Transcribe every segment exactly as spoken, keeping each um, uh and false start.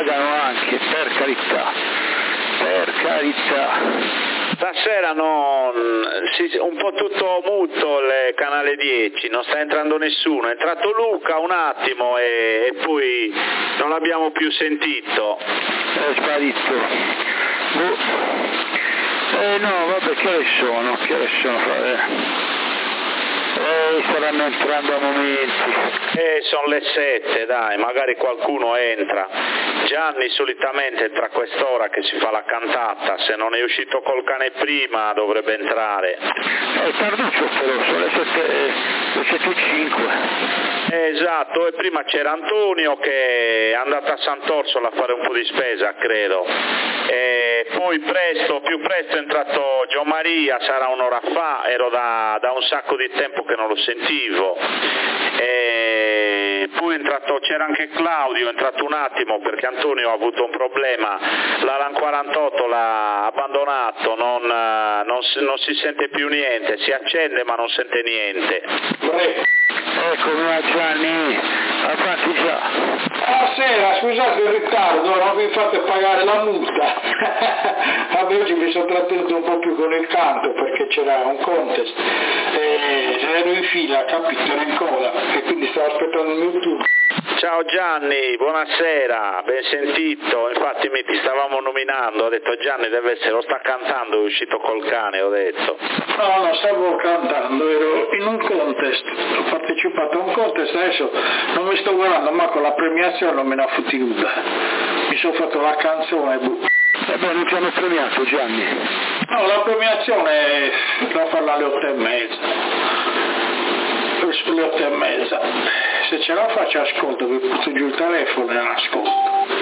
pagano anche, per carità, per carità. Stasera non, si, un po' tutto muto il canale dieci, non sta entrando nessuno, è entrato Luca un attimo e, e poi non l'abbiamo più sentito. È sparito. Boh. Eh no, vabbè, che ore sono? Che ore sono? Eh. Eh, staranno entrando a momenti. Eh, sono le sette, dai, magari qualcuno entra. Gianni solitamente entra a quest'ora che si fa la cantata, se non è uscito col cane prima dovrebbe entrare. È tarduccio però, sono le sette e cinque. Eh, esatto, e prima c'era Antonio che è andato a Sant'Orsola a fare un po' di spesa, credo. E poi presto, più presto è entrato Gio Maria, sarà un'ora fa, ero da, da un sacco di tempo che non lo sentivo. E poi è entrato, c'era anche Claudio, è entrato un attimo perché Antonio ha avuto un problema, l'Alan quarantotto l'ha abbandonato, non, non, non si sente più niente, si accende ma non sente niente. Eccomi a Gianni, avanti già. Buonasera, scusate il ritardo, non vi fate pagare la multa. Vabbè, oggi mi sono trattenuto un po' più con il canto perché c'era un contest e ero in fila, capito, ero in coda e quindi stavo aspettando il mio turno. Ciao Gianni, buonasera, ben sentito, infatti mi ti stavamo nominando, ho detto Gianni deve essere, lo sta cantando, è uscito col cane, ho detto. No, no, stavo cantando, ero in un contest, ho partecipato a un contest, adesso non mi sto guardando, ma con la premiazione non me ne ha fottuta, mi sono fatto la canzone. E beh, non ti hanno premiato Gianni? No, la premiazione la farla alle otto e mezza, alle otto e mezza. Se ce la faccio ascolto, vi butto giù il telefono e ascolto.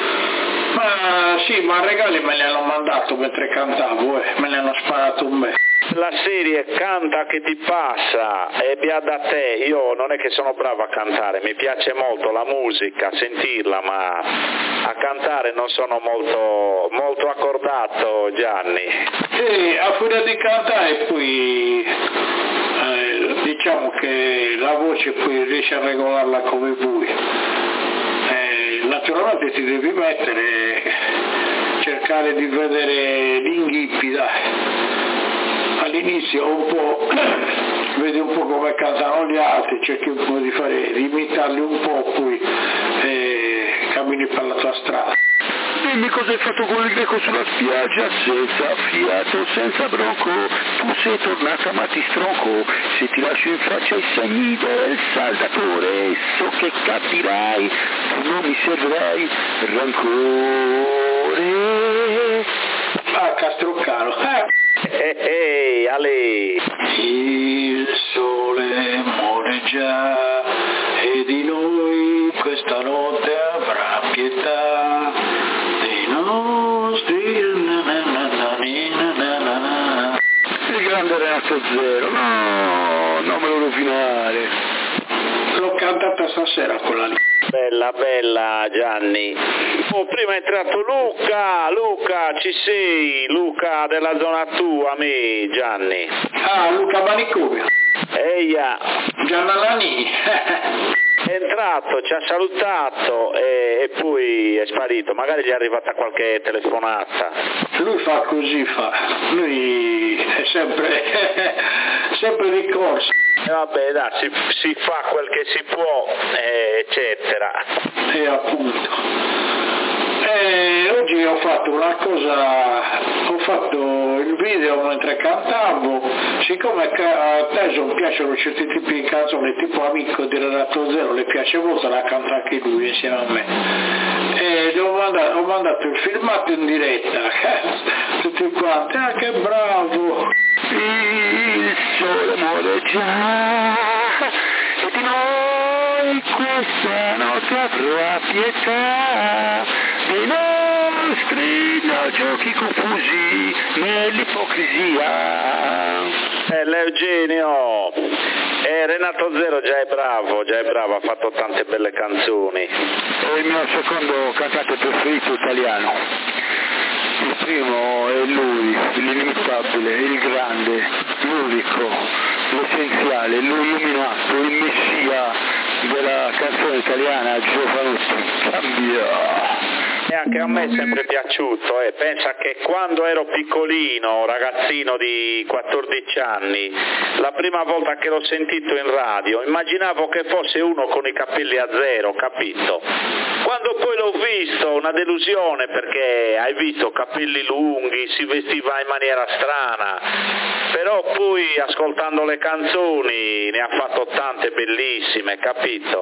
Ma sì, ma regali me li hanno mandato mentre cantavo, eh. me li hanno sparato un bel. La serie Canta che ti passa e via da te, io non è che sono bravo a cantare, mi piace molto la musica, sentirla, ma a cantare non sono molto, molto accordato Gianni. Sì, a furia di cantare poi eh, diciamo che la voce poi riesci a regolarla come vuoi. Eh, naturalmente ti devi mettere, cercare di vedere gli inghippi, dai. All'inizio un po' vedi un po' come cantano gli altri, cerchi un po' di fare, di imitarli un po', poi eh, cammini per la tua strada. Dimmi cosa hai fatto con il greco sulla spiaggia, senza fiato, senza bronco, tu sei tornata ma ti stronco, se ti lascio in faccia i segni del saldatore, so che capirai, tu non mi servirai rancore. Ah, Castroccaro, eh! Ehi, hey, Ale! Il sole muore già e di noi questa notte avrà pietà dei nostri na na na na na na. Il grande Renato Zero, no, non me lo rovinare. L'ho cantata stasera quella lì. Bella, bella Gianni. Oh, prima è entrato Luca, Luca ci sei, Luca della zona tua, me Gianni. Ah, Luca Manicomio. Eia. Giannalani. È entrato, ci ha salutato e, e poi è sparito, magari gli è arrivata qualche telefonata. Lui fa così, fa, lui è sempre, sempre di corsa. E vabbè, dai, si, si fa quel che si può, eh, eccetera. E appunto. E oggi ho fatto una cosa, ho fatto il video mentre cantavo, siccome a Tyson piacciono certi tipi di canzoni, tipo Amico di Renato Zero, le piace molto, la canta anche lui insieme a me. E gli ho mandato, ho mandato il filmato in diretta, tutti quanti, ah che bravo! Il sole muore già e di noi questa notte avrà pietà dei nostri no, giochi confusi nell'ipocrisia. Eh, l'Eugenio, eh, Renato Zero già è bravo, già è bravo, ha fatto tante belle canzoni. È il mio secondo cantante preferito italiano. Il primo è lui, l'inimitabile, il grande, l'unico, l'essenziale, l'illuminato, il messia della canzone italiana, Giovanotti. Cambia, E anche a me è sempre piaciuto, eh. Pensa che quando ero piccolino, ragazzino di quattordici anni, la prima volta che l'ho sentito in radio, immaginavo che fosse uno con i capelli a zero, capito? Quando poi l'ho visto, una delusione, perché hai visto capelli lunghi, si vestiva in maniera strana, però poi ascoltando le canzoni ne ha fatto tante bellissime, capito?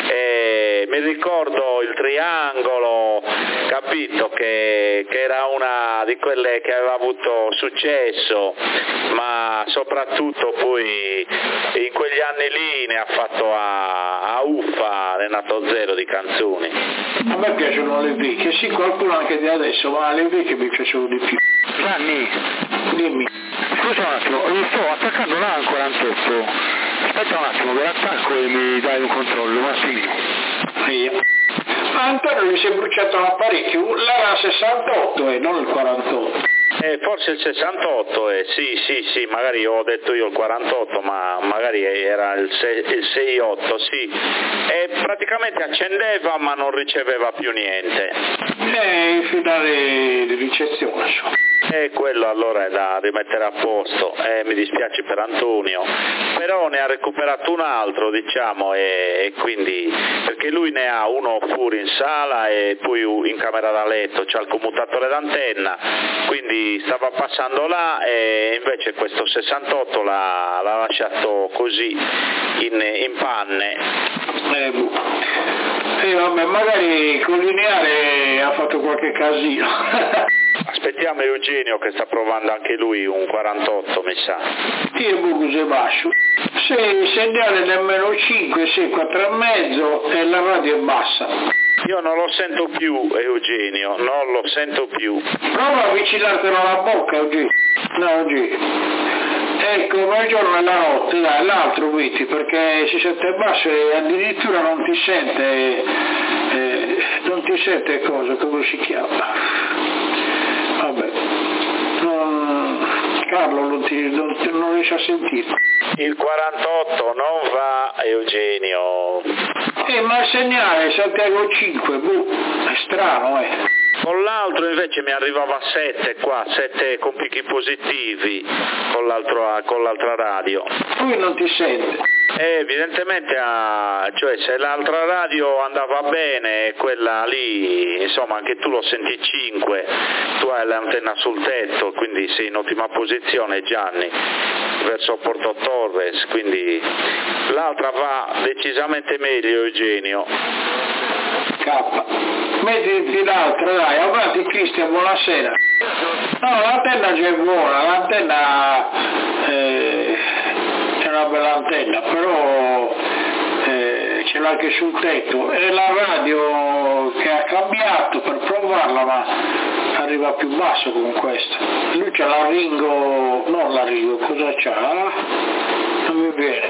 E mi ricordo il Triangolo, capito, che, che era una di quelle che aveva avuto successo, ma soprattutto poi in quegli anni lì ne ha fatto a, a uffa Renato Zero di canzoni. A me piacciono le vecchie, sì, qualcuno anche di adesso, ma le vecchie mi piacciono di più. Gianni, Dimmi. scusa un attimo, mi sto attaccando là al quarantotto, aspetta un attimo che l'attacco e mi dai un controllo, un attimino. Via. Ma Antonio gli si è bruciato l'apparecchio, l'era sessantotto e non il quarantotto. Eh, forse il sessantotto, eh, sì, sì, sì, magari ho detto io il quarantotto, ma magari era il, il sessantotto, sì. E praticamente accendeva ma non riceveva più niente. E il finale di ricezione, so. E quello allora è da rimettere a posto, eh, mi dispiace per Antonio, però ne ha recuperato un altro, diciamo, e, e quindi, perché lui ne ha uno fuori in sala e poi in camera da letto, c'ha il commutatore d'antenna, quindi stava passando là e invece questo sessantotto l'ha, l'ha lasciato così in, in panne. Eh, eh, vabbè, magari col lineare ha fatto qualche casino. Aspettiamo Eugenio che sta provando anche lui un quarantotto, mi sa. Io buco se basso. Se il segnale nemmeno cinque, sei quattro e mezzo e la radio è bassa. Io non lo sento più, Eugenio, non lo sento più. Prova a avvicinartelo alla bocca, Eugenio. No, Eugenio. Ecco, ma il giorno e la notte, dai, l'altro vedi, perché si sente basso e addirittura non ti sente, eh, non ti sente cosa, come si chiama? Vabbè, non, Carlo non, ti, non, non riesce a sentire. Il quarantotto non va, Eugenio. Eh, ma il segnale Santiago cinque, boh, è strano, eh. Con l'altro invece mi arrivava a sette qua, sette con picchi positivi con, l'altro, con l'altra radio. Lui non ti sente. Eh, evidentemente, ah, cioè se l'altra radio andava bene, quella lì, insomma anche tu lo senti cinque, tu hai l'antenna sul tetto, quindi sei in ottima posizione, Gianni, verso Porto Torres, quindi l'altra va decisamente meglio, Eugenio. K. Mettiti l'altra, dai, avanti Cristian, buonasera. No, l'antenna già è buona, l'antenna eh, è una bella antenna, però eh, ce l'ha anche sul tetto. È la radio che ha cambiato per provarla, ma arriva più basso con questa. Lui c'ha la Ringo, non la Ringo, cosa c'ha? Non mi viene.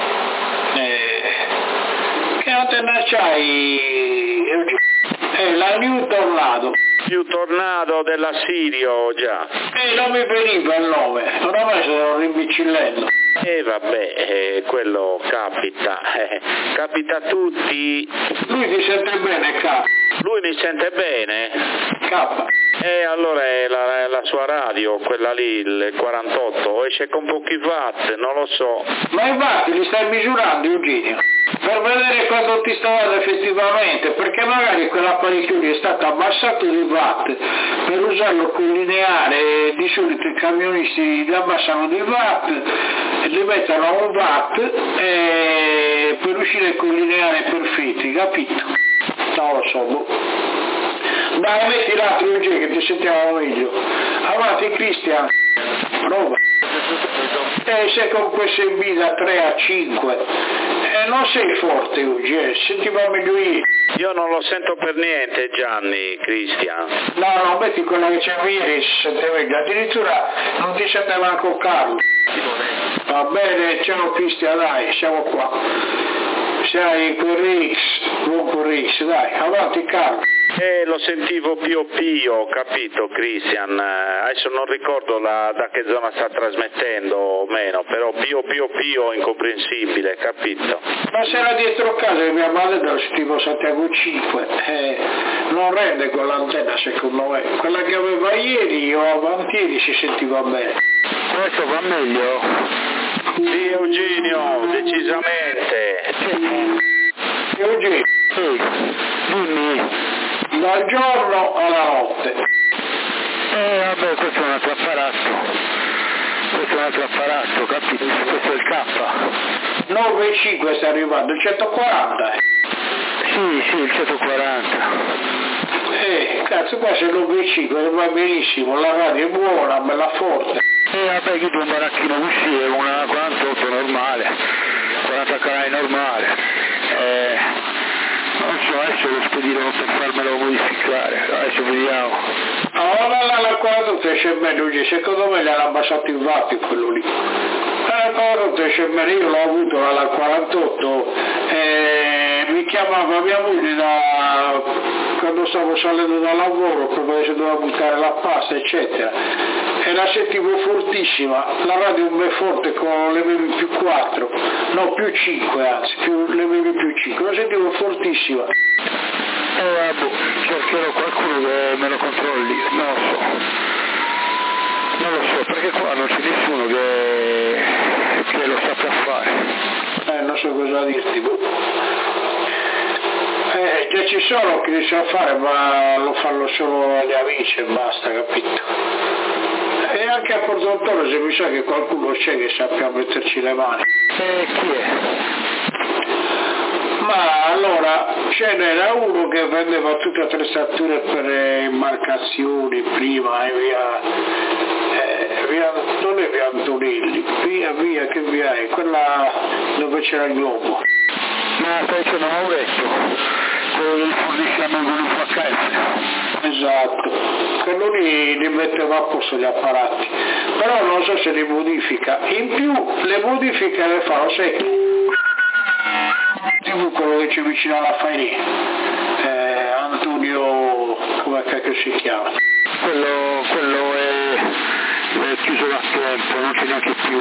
Eh, che antenna c'hai? È la New Tornado. New Tornado della Sirio, già. E non mi veniva il nome, oramai sono rimbicillendo. E eh, vabbè, eh, quello capita, eh, capita a tutti. Lui ti sente bene, K? Lui mi sente bene? K. E allora è la, è la sua radio, quella lì, il quarantotto, esce con pochi watt, non lo so. Ma i watt li stai misurando, Eugenio? Per vedere quanto ti sta dando effettivamente, perché magari quell'apparecchio lì è stato abbassato di watt per usarlo con lineare, di solito i camionisti li abbassano di watt, li mettono a un watt e per uscire con lineare perfetti, capito? Non lo so, boh. Dai, metti l'altro Eugenio che ti sentiamo meglio. Avanti Cristian, prova. E sei con queste B da tre a cinque. Eh, non sei forte oggi, eh. Sentiva meglio ieri. Io non lo sento per niente, Gianni, Cristian. No, no, metti quella che c'è ieri, si sente meglio. Addirittura non ti sente manco Carlo. Va bene, ciao Cristian, dai, siamo qua. Sei quel Rix, buon quel Rix, dai, avanti Carlo. Eh, lo sentivo pio pio, capito Christian? Adesso non ricordo la, da che zona sta trasmettendo o meno, però pio pio pio incomprensibile, capito? Ma se era dietro casa di mia madre lo sentivo Santiago cinque, eh, non rende con l'antenna secondo me, quella che aveva ieri o avantieri si sentiva bene. Questo va meglio? Sì Eugenio, decisamente. Eugenio, Sì, dimmi. dal giorno alla notte. Eh vabbè, questo è un altro apparato, questo è un altro apparato, capito? Questo è il K. nove e cinque sta arrivando, centoquaranta. Sì, sì, il centoquaranta. Eh, cazzo qua c'è nove e cinque, va benissimo, la radio è buona, bella forte. E vabbè, io un baracchino così è una quarantotto normale, quaranta canali normale. Eh, non so, adesso lo spedirò per farmelo modificare, adesso vediamo. Allora la, la quarantotto esce bene, secondo me gli hanno abbassato i vatti quello lì. La quarantotto esce bene, io l'ho avuto alla quarantotto, eh, mi chiamava mia moglie da, quando stavo salendo dal lavoro, proprio se doveva buttare la pasta, eccetera. E la sentivo fortissima, la radio un bel forte con le M V più quattro, no più cinque anzi, più, le M V più cinque, la sentivo fortissima. Eh vabbè, cercherò qualcuno che me lo controlli, non lo so, non lo so, perché qua non c'è nessuno che, che lo sappia fare. Eh, non so cosa dirti, boh. Eh, già ci sono che li sa fare, ma lo fanno solo gli amici e basta, capito? E anche a Porto Antonio se mi sa che qualcuno c'è che sappia metterci le mani. E chi è? Ma allora ce n'era uno che vendeva tutte le attrezzature per imbarcazioni prima e via, eh, via, non è via Antonelli, via via che via è, quella dove c'era il globo. Ma stai dicendo Mauretto, quello che fornisce a me con il F H F. Esatto, quello lì li metteva a posto gli apparati, però non so se li modifica, in più le modifiche le fa, lo sai, tivù quello che c'è vicino alla Faini, eh, Antonio, come cacchio si chiama? Quello, quello è, è chiuso da tempo, non c'è neanche più.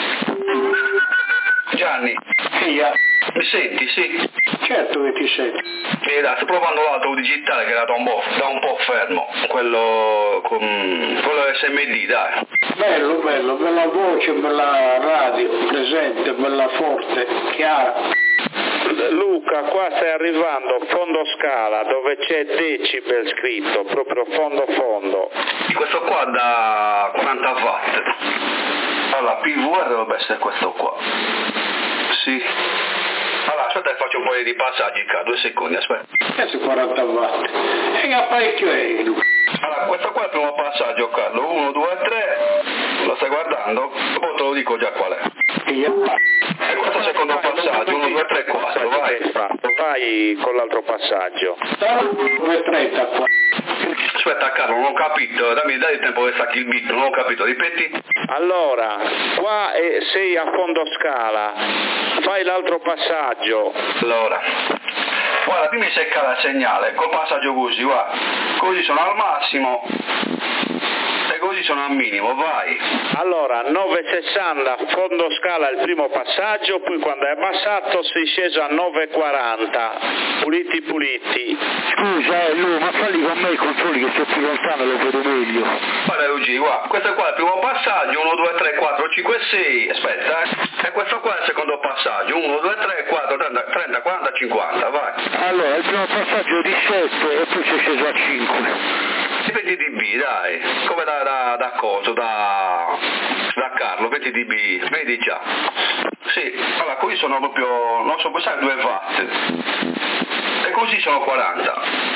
Gianni, Figlia, mi senti? Sì. certo che ti senti. Eh, dai, sto provando l'auto digitale che era da un po', da un po' fermo, quello con quello S M D, dai. Bello, bello, bella voce, bella radio, presente, bella forte, chiara. Luca, qua stai arrivando fondo scala dove c'è decibel scritto, proprio fondo fondo. Questo qua da quaranta watt. Allora, P V R dovrebbe essere questo qua. Sì. Allora, aspetta che faccio un po' di passaggi qua, due secondi, aspetta. Questo è quaranta watt. E che apparecchio è, Luca? Allora, questo qua è il primo passaggio, Carlo. uno, due, tre. Lo stai guardando? Dopo te lo dico già qual è. Figlia. E questo è il secondo passaggio, uno, due, tre, quattro, vai. Vai con l'altro passaggio. due trenta qua. Aspetta Carlo, non ho capito, dammi, dai il tempo che stacchi il beat, non ho capito, ripeti? Allora, qua è, sei a fondo scala, fai l'altro passaggio. Allora, guarda, dimmi se cala il segnale, col passaggio così, guarda, così sono al massimo e così sono al minimo, vai. Allora, nove sessanta fondo scala il primo passaggio, poi quando è abbassato sei sceso a nove quaranta, puliti puliti. Scusa, eh, Lu, ma falli con me i controlli che sto più lontano, lo vedo meglio. Guarda Luigi, guarda, questo qua è il primo passaggio, uno, due, tre, quattro, cinque, sei, aspetta, eh. E questo qua è il secondo passaggio, uno, due, tre, quattro, trenta, quaranta, cinquanta, vai. Allora, il primo passaggio è di sette e poi c'è sceso a cinque. venti dB, dai, come da, da, da coso, da, da Carlo, venti dB, vedi già. Sì, allora così sono proprio, non so, questa è due watt. E così sono quaranta.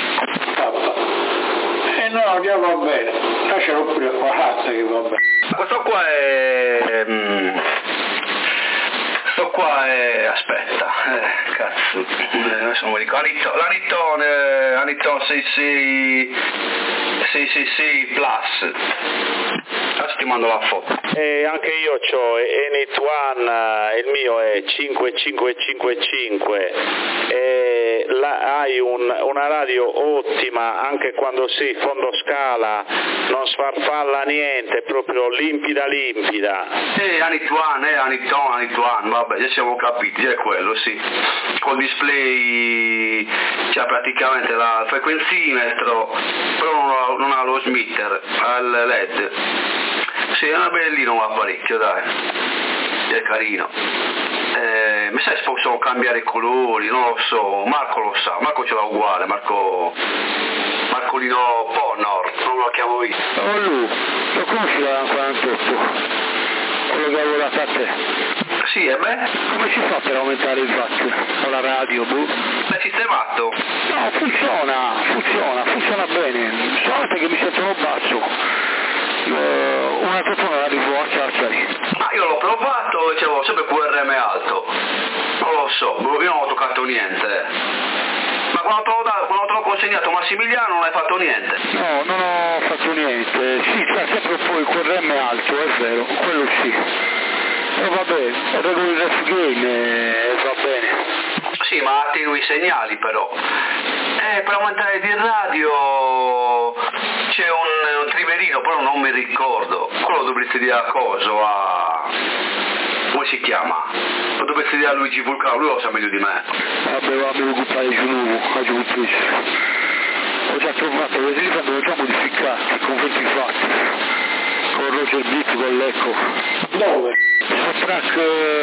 Eh no, già va bene, lascialo pure quaranta che va bene. Questo qua è... Mm, questo qua è... aspetta, eh, cazzo, eh, adesso non mi ricordo, l'Aniton, l'Aniton sei sei sei sei sei Plus. Adesso ti mando la foto. E anche io ho Enit One, il mio è cinquemilacinquecentocinquantacinque, e la, hai un, una radio ottima anche quando sei fondo scala, non sfarfalla niente, proprio limpida limpida. Eh, Enit One, eh, Enit One, Enit One, vabbè, già siamo capiti, è quello, sì. Col display, cioè praticamente la frequenzimetro, però non ha, non ha lo smitter, ha il L E D. Sì, è una bellina un apparecchio, dai, è carino. Eh, mi sa che si possono cambiare i colori, non lo so, Marco lo sa, Marco ce l'ha uguale, Marco Marcolino Ponnor, non lo chiamo io. Oh lui, lo conosci la quarantotto? Quello che ha lavorato a te? Sì, e beh? Come si fa per aumentare il watt con la radio, boh? L'hai sistemato? No, funziona, funziona, funziona bene, solamente che mi sentono basso. Uh, una persona arrivò a Ciarciari. Ah, io l'ho provato e c'avevo sempre Q R M alto. Non lo so, io non ho toccato niente. Ma quando te l'ho, dato, quando te l'ho consegnato Massimiliano non hai fatto niente? No, non ho fatto niente. Sì, c'è sempre poi il Q R M alto, è vero, quello sì. E vabbè, regolo il ref game e va bene. Sì, ma attenui i segnali però. Eh, per aumentare di radio c'è un, un trimerino, però non mi ricordo. Quello dovresti dire a coso, a... come si chiama? Lo dovresti dire a Luigi Vulcano, lui lo sa meglio di me. Vabbè, va, mi occupare di nuovo, a giunto. Ho già trovato, le lì vanno già modificati, con venti fatti. Con Roger Beat, con l'Eco. Dove? Su track...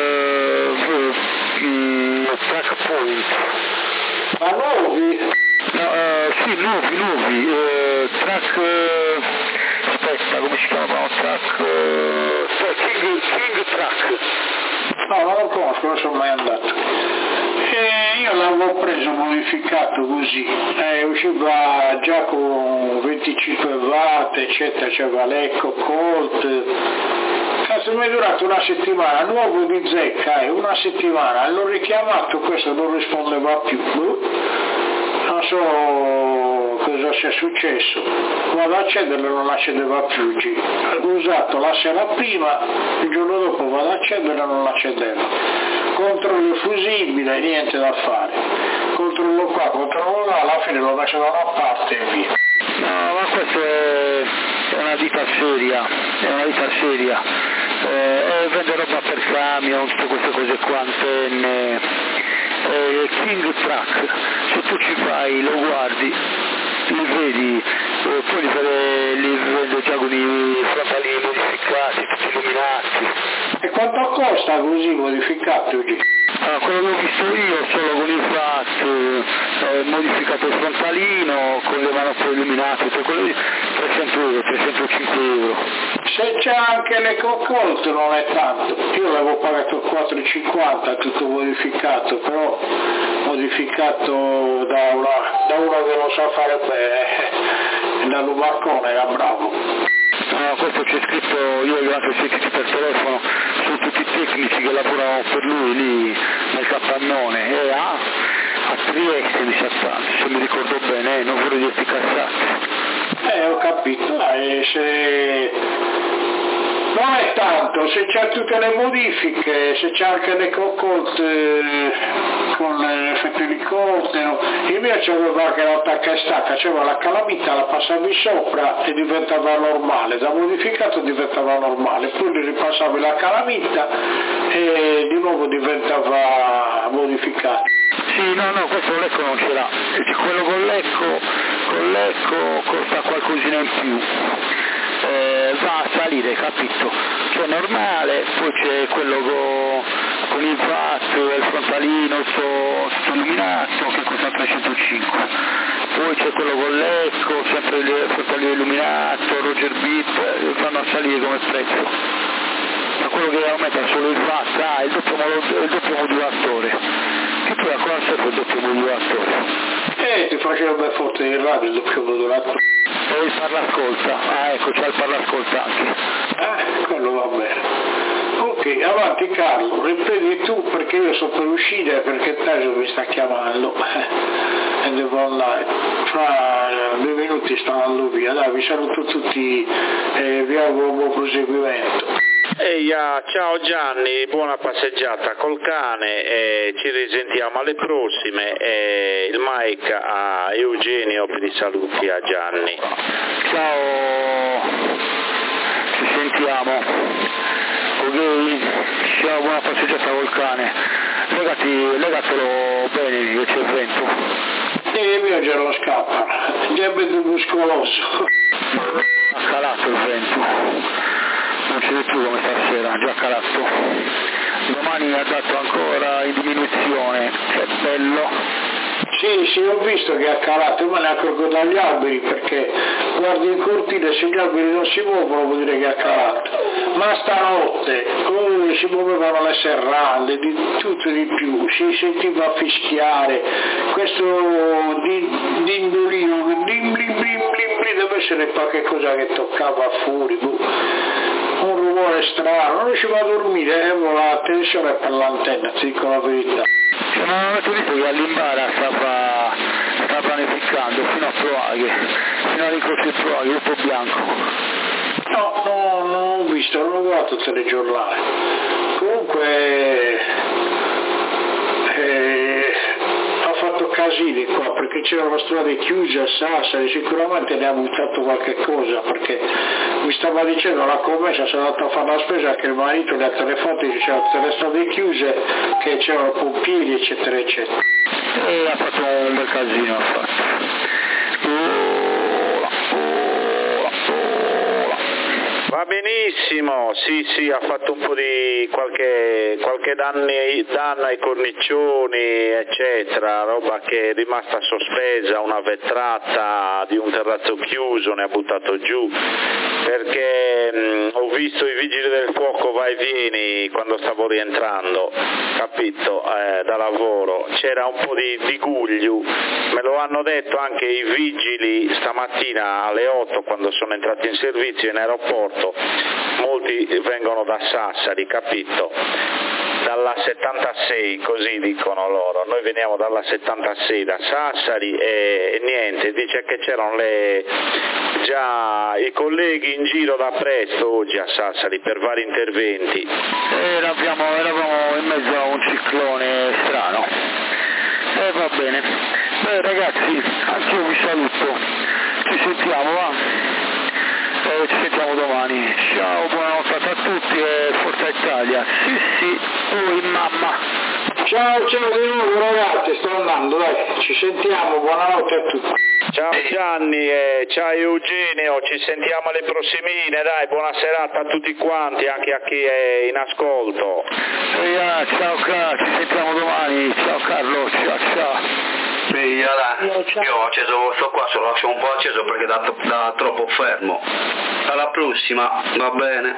Uh, um, track point. Ma nuovi? No, uh, sì, nuovi, nuovi. Uh, track... Uh, aspetta, come si chiama? Track... Uh, King, King Track. No, non lo conosco, non sono mai andato. E io l'avevo preso modificato così, eh, usciva già con venticinque watt, eccetera, c'era l'Eco Colt. Cazzo, mi è durato una settimana, nuovo di zecca, eh, una settimana, l'ho richiamato, questo non rispondeva più. Non so cosa sia successo, vado ad accenderlo e non accendeva più. Ho usato la sera prima, il giorno dopo vado ad accenderlo e non l'accendeva. Controllo il fusibile, niente da fare. Controllo qua, controllo là, alla fine l'ho messo da una parte e via. No, ma questa è, è una ditta seria, è una ditta seria. Eh, vende roba per camion, tutte queste cose qua, antenne. Eh, King Track, se tu ci fai, lo guardi, li vedi, eh, poi li, vede, li vende già con i frontali modificati, tutti illuminati. E quanto costa così modificato oggi? Ah, quello che ho visto io solo con il fat, eh, modificato il frontalino, con le manopole illuminate, cioè quello lì, trecento euro, trecentocinque euro. Se c'è anche l'Eco Colt non è tanto, io l'avevo pagato quattro e cinquanta tutto modificato, però modificato da, una, da uno che lo sa fare bene, da Lumarcone, era bravo. No, questo c'è scritto, io gli ho anche sentito per telefono, sono tutti tecnici che lavorano per lui lì nel capannone, e a, a Trieste mi sa tanto, se mi ricordo bene, eh, non vorrei dirti cazzate. Eh, ho capito, eh, se... non è tanto, se c'è tutte le modifiche, se c'è anche l'Eco Colt eh, con l'effetto elicottero, il mio c'aveva anche l'attacca e stacca, c'era la calamita, la passavi sopra e diventava normale, da modificato diventava normale, poi ripassavi la calamita e di nuovo diventava modificato. Sì, no, no, questo l'Eco non ce l'ha, quello con l'Eco, con l'Eco costa qualcosina in più. Eh, va a salire, capito? C'è normale, poi c'è quello con, con il watt, il frontalino, tutto illuminato che costa trecentocinque, poi c'è quello con l'Eco, sempre il frontalino illuminato, Roger Beat, vanno a salire come prezzo. Ma quello che aumenta solo il watt, ah, il doppio, il doppio modulatore, che poi a cosa serve il doppio modulatore? Eh, ti facevo ben forte il radio, il doppio modulatore. E il parlascolta, ah ecco, c'è il parlascolta anche. Eh, quello va bene. Ok, avanti Carlo, riprendi tu perché io so per uscire perché Tasio mi sta chiamando e devo andare. Fra due minuti stanno andando via, dai, vi saluto tutti e vi auguro un buon proseguimento. Ehi, ah, ciao Gianni, buona passeggiata col cane e ci risentiamo alle prossime. E il Mike a Eugenio per i saluti a Gianni. Ciao, ci sentiamo. Ok, ciao, buona passeggiata col cane. Legati, legatelo bene che c'è vento. E il mio già lo scappa, già è bello muscoloso. Ha calato il vento. Non c'è più come stasera, già calato. Domani ha dato ancora in diminuzione, che bello. Sì, sì, ho visto che ha calato, ma ne accorgo dagli alberi, perché guardi in cortile, se gli alberi non si muovono vuol dire che ha calato. Ma stanotte oh, si muovevano le serrande, di tutto e di più, si sentiva fischiare, questo dindolino, blim blim blim blim blim, deve essere qualche cosa che toccava fuori, un rumore strano, non riuscivo a dormire, avevo la tensione per l'antenna, ti dico la verità. Ma avete visto che all'Imbara stava, stava pianificando fino a Proaghe, fino all'incontro di Proaghe, dopo Bianco? No, no, non ho visto, non ho guardato il telegiornale. Comunque eh, ha fatto casini qua, perché c'erano strade chiuse a Sassari, sicuramente ne ha buttato qualche cosa, perché mi stava dicendo la commessa, sono andato a fare la spesa, che il marito le ha telefonato e diceva tutte le strade chiuse, che c'erano pompieri eccetera eccetera. E ha fatto un bel casino, ha fatto. Va benissimo, sì sì, ha fatto un po' di qualche, qualche danni, danno ai cornicioni eccetera, roba che è rimasta sospesa, una vetrata di un terrazzo chiuso ne ha buttato giù, perché mh, ho visto i vigili del fuoco vai e vieni quando stavo rientrando, capito, eh, da lavoro, c'era un po' di, di guglio, me lo hanno detto anche i vigili stamattina alle otto quando sono entrati in servizio in aeroporto. Molti vengono da Sassari, capito? Dalla settantasei, così dicono loro. Noi veniamo dalla settantasei da Sassari e, e niente, dice che c'erano le, già i colleghi in giro da presto oggi a Sassari per vari interventi. Eravamo, eravamo in mezzo a un ciclone strano. E eh, va bene. Beh ragazzi, anch'io vi saluto. Ci sentiamo, va? Eh, ci sentiamo domani. Ciao, buonanotte a tutti e Forza Italia. Sì, sì, poi mamma. Ciao, ciao di nuovo ragazzi, sto andando, dai, ci sentiamo, buonanotte a tutti. Ciao Gianni e ciao Eugenio, ci sentiamo alle prossimine, dai, buona serata a tutti quanti, anche a chi è in ascolto. Eh, ciao Carlo, ci sentiamo domani. Ciao Carlo, ciao ciao. Sì, allora, io ho acceso, sto qua, se lo lascio un po' acceso perché da, da troppo fermo. Alla prossima, va bene?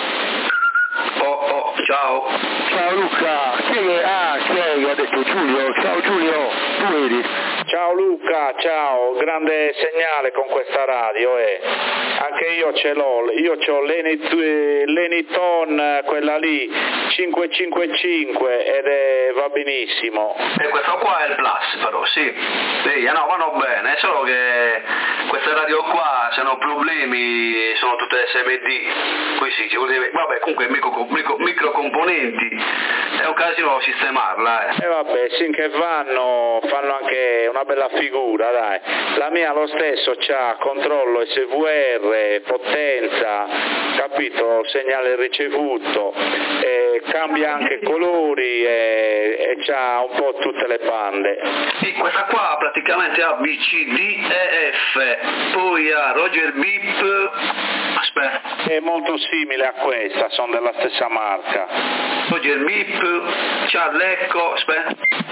Oh, oh, ciao. Ciao Luca, chi è? Ah, chi è che ha detto Giulio? Ciao Giulio, tu vedi? Ciao Luca, ciao, grande segnale con questa radio, eh. Anche io ce l'ho, io ho l'Eniton, quella lì, cinquecentocinquantacinque ed è, va benissimo. E questo qua è il Plus però, sì, sì, no, vanno bene, è solo che queste radio qua, se hanno problemi, sono tutte S M D, qui sì, ci vuol dire, vabbè, comunque micro, micro, microcomponenti, è un casino sistemarla, eh. E vabbè, finché vanno, fanno anche una bella figura, dai. La mia lo stesso c'ha controllo S V R, potenza, capito, segnale ricevuto, e cambia anche colori e, e c'ha un po' tutte le bande. Sì, questa qua praticamente ha B, C, D e F, poi ha Roger Beep, aspetta. È molto simile a questa, sono della stessa marca. Roger Beep, c'ha l'Ecco, aspetta.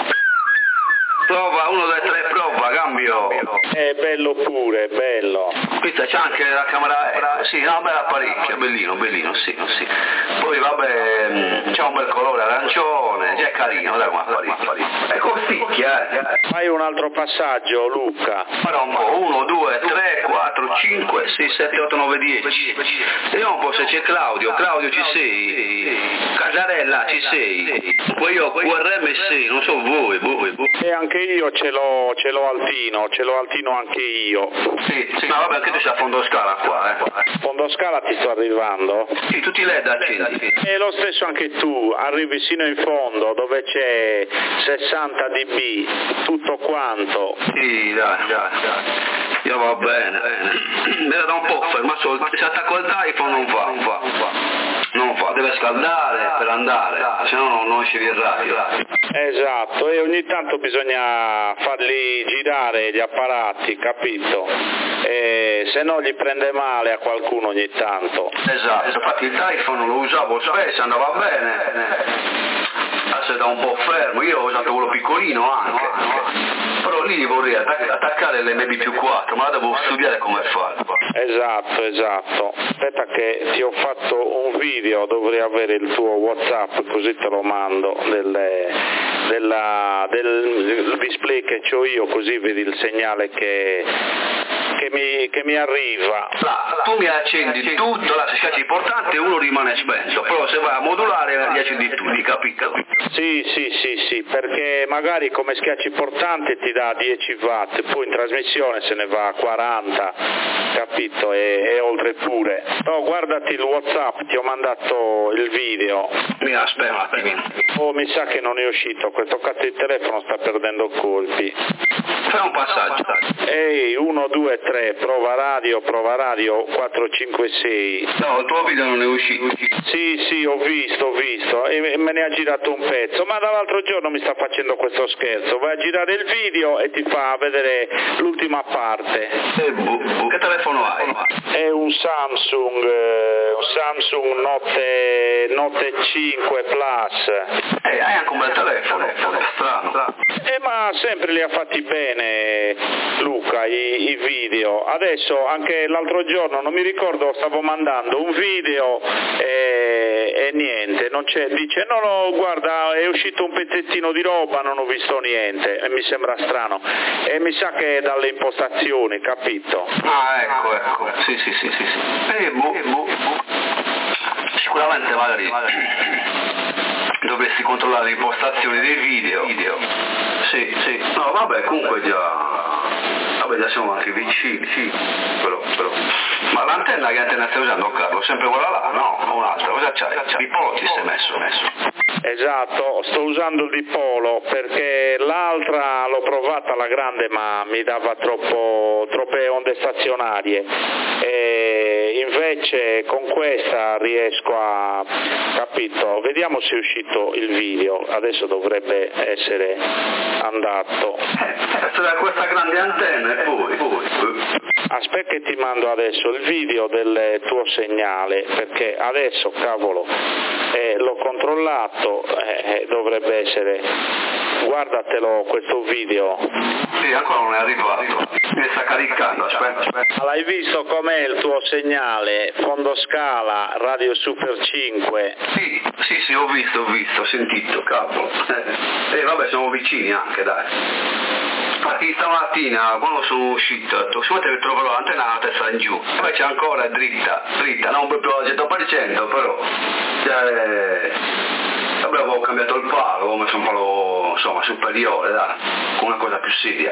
Prova, uno due tre, prova, cambio. È bello pure, bello. Questa c'è anche la camera, eh, sì, no, bella apparecchio, bellino, bellino, sì, sì. Poi vabbè, c'ha un bel colore arancione, è carino, dai, come apparecchio. È costicchia, eh. Fai un altro passaggio, Luca. Guarda un po', uno, due, tre, quattro, cinque sei sette otto nove dieci. Vediamo un po' se c'è Claudio. Claudio, ci sei? Casarella, ci sei? Poi io Q R M sei, non so voi, voi, voi. E anche io ce l'ho, ce l'ho altino, ce l'ho altino anche io. Sì, sì, ma vabbè, anche tu sei a fondo scala qua, eh. Fondo scala ti sto arrivando? Sì, tutti i L E D accendi. E lo stesso anche tu, arrivi sino in fondo dove c'è sessanta decibel, tutto quanto. Sì, dai, dai, dai. Io va bene, bene. Me la da un po' ferma, se attacco il iPhone non va, non va, non va. Non fa, deve scaldare per andare, se no non, non esce in radio. Esatto, e ogni tanto bisogna farli girare gli apparati, capito? E se no gli prende male a qualcuno ogni tanto. Esatto, infatti il iPhone lo usavo spesso, andava bene. Adesso è da un po' fermo, io ho usato quello piccolino anche. Però lì vorrei attaccare l'M B più quattro, ma la devo studiare come farlo. Esatto, esatto. Aspetta che ti ho fatto un video, dovrei avere il tuo WhatsApp, così te lo mando, delle, della, del display che ho io, così vedi il segnale che, che, mi, che mi arriva. Là, tu mi accendi tutto, là, se schiacci importante uno rimane spento, però se vai a modulare li accendi tutti, capito? Sì, sì, sì, sì, perché magari come schiacci portante ti dà dieci watt, poi in trasmissione se ne va a quaranta, capito, e, e oltre pure. No, guardati il WhatsApp, ti ho mandato il video. Mi aspetta un attimino. Oh, mi sa che non è uscito, questo cazzo di telefono sta perdendo colpi. Fai un passaggio. Ehi, uno, due, tre, prova radio, prova radio, quattro, cinque, sei. No, il tuo video non è uscito. Sì, sì, ho visto, ho visto, e me ne ha girato un pezzo, ma dall'altro giorno mi sta facendo questo scherzo, vai a girare il video e ti fa vedere l'ultima parte. Eh, bu- bu- che telefono hai? È un Samsung, eh, un Samsung Note, Note cinque Plus. Eh, hai anche un bel telefono, strano. Eh, ma sempre li ha fatti bene, Luca, i, i video. Adesso, anche l'altro giorno, non mi ricordo, stavo mandando un video e, e niente, non c'è, dice no, no, guarda, è uscito un pezzettino di roba, non ho visto niente, e mi sembra strano. E mi sa che è dalle impostazioni, capito? Ah, ecco, ecco, sì, sì, sì, sì. sì. Eh, boh, boh, boh. Sicuramente magari dovresti controllare le impostazioni dei video. video. Sì, sì. No, vabbè, comunque già... Vabbè, già siamo anche vicini, sì. Però, però... Ma l'antenna che antenna stai usando, Carlo? Sempre quella là? No, o un'altra? Cosa c'hai? Bipolo ti sei messo, messo. Esatto, sto usando il dipolo perché l'altra l'ho provata alla grande ma mi dava troppo, troppe onde stazionarie e invece con questa riesco a, capito, vediamo se è uscito il video, adesso dovrebbe essere andato. Eh, da questa grande antenna e poi, poi. Aspetta che ti mando adesso il video del tuo segnale perché adesso, cavolo, eh, l'ho controllato, eh, dovrebbe essere, guardatelo questo video. Sì, ancora non è arrivato, mi sta caricando, aspetta, aspetta. L'hai visto com'è il tuo segnale? Fondo scala, radio Super cinque? Sì, sì, sì, ho visto, ho visto, ho sentito, capo. E eh, vabbè, siamo vicini anche, dai. Infatti stamattina quando sono uscito ho detto sicuramente che troverò l'antenna la testa in giù, poi c'è ancora dritta, dritta, non proprio al cento per cento però eh, vabbè, avevo cambiato il palo, ho messo un palo insomma superiore, dai, con una cosa più seria.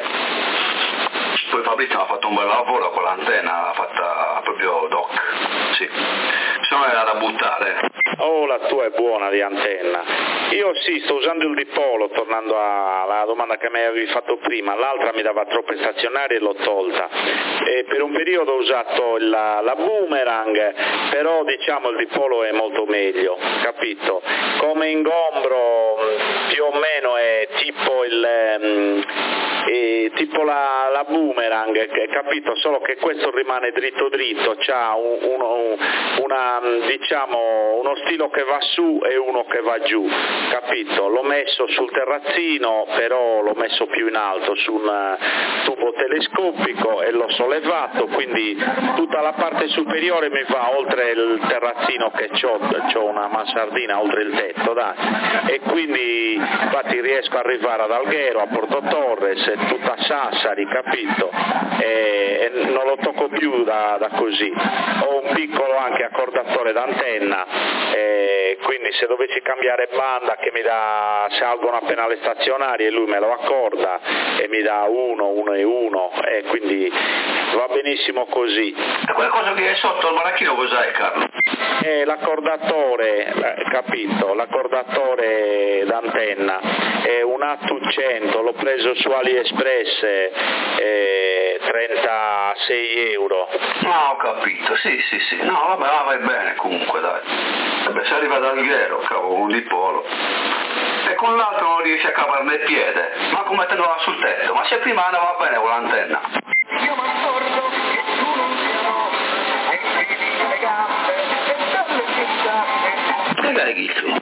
Poi Fabrizio mi ha fatto un bel lavoro con l'antenna, l'ha fatta proprio doc, sì, bisogna era da buttare. Oh, la tua è buona di antenna. Io sì, sto usando il dipolo, tornando alla domanda che mi avevi fatto prima, l'altra mi dava troppe stazionarie e l'ho tolta. E per un periodo ho usato la, la boomerang, però diciamo il dipolo è molto meglio, capito? Come ingombro più o meno è tipo il... è tipo la, la boomerang, capito? Solo che questo rimane dritto dritto, c'ha un, uno, una, diciamo, uno stilo che va su e uno che va giù, capito? L'ho messo sul terrazzino, però l'ho messo più in alto su un tubo telescopico e l'ho sollevato, quindi tutta la parte superiore mi va oltre il terrazzino che c'ho, c'ho una mansardina oltre il tetto, dai, e quindi infatti riesco ad arrivare ad Alghero, a Porto Torres, tutta Sassari, capito? E, e non lo tocco più da, da così. Ho un piccolo anche accordatore d'antenna, e quindi se dovessi cambiare banda che mi dà, salgono appena le stazionarie, lui me lo accorda e mi dà uno, uno e uno, e quindi va benissimo così. E qualcosa che è sotto il maracchino cos'è, Carlo? È l'accordatore, eh, capito, l'accordatore d'antenna, è un A T U cento, l'ho preso su AliExpress, eh, trentasei euro. No, ho capito, sì, sì, sì, no, vabbè, va, vai bene comunque, dai. Vabbè, se arriva dal Alghero, cavolo, un dipolo. E con l'altro non riesce a cavarne il piede, ma come tenerla sul tetto, ma se prima andava bene con l'antenna. Io mi accorgo che tu non siano e ti le gambe e dalle città. Spiegare chi tu?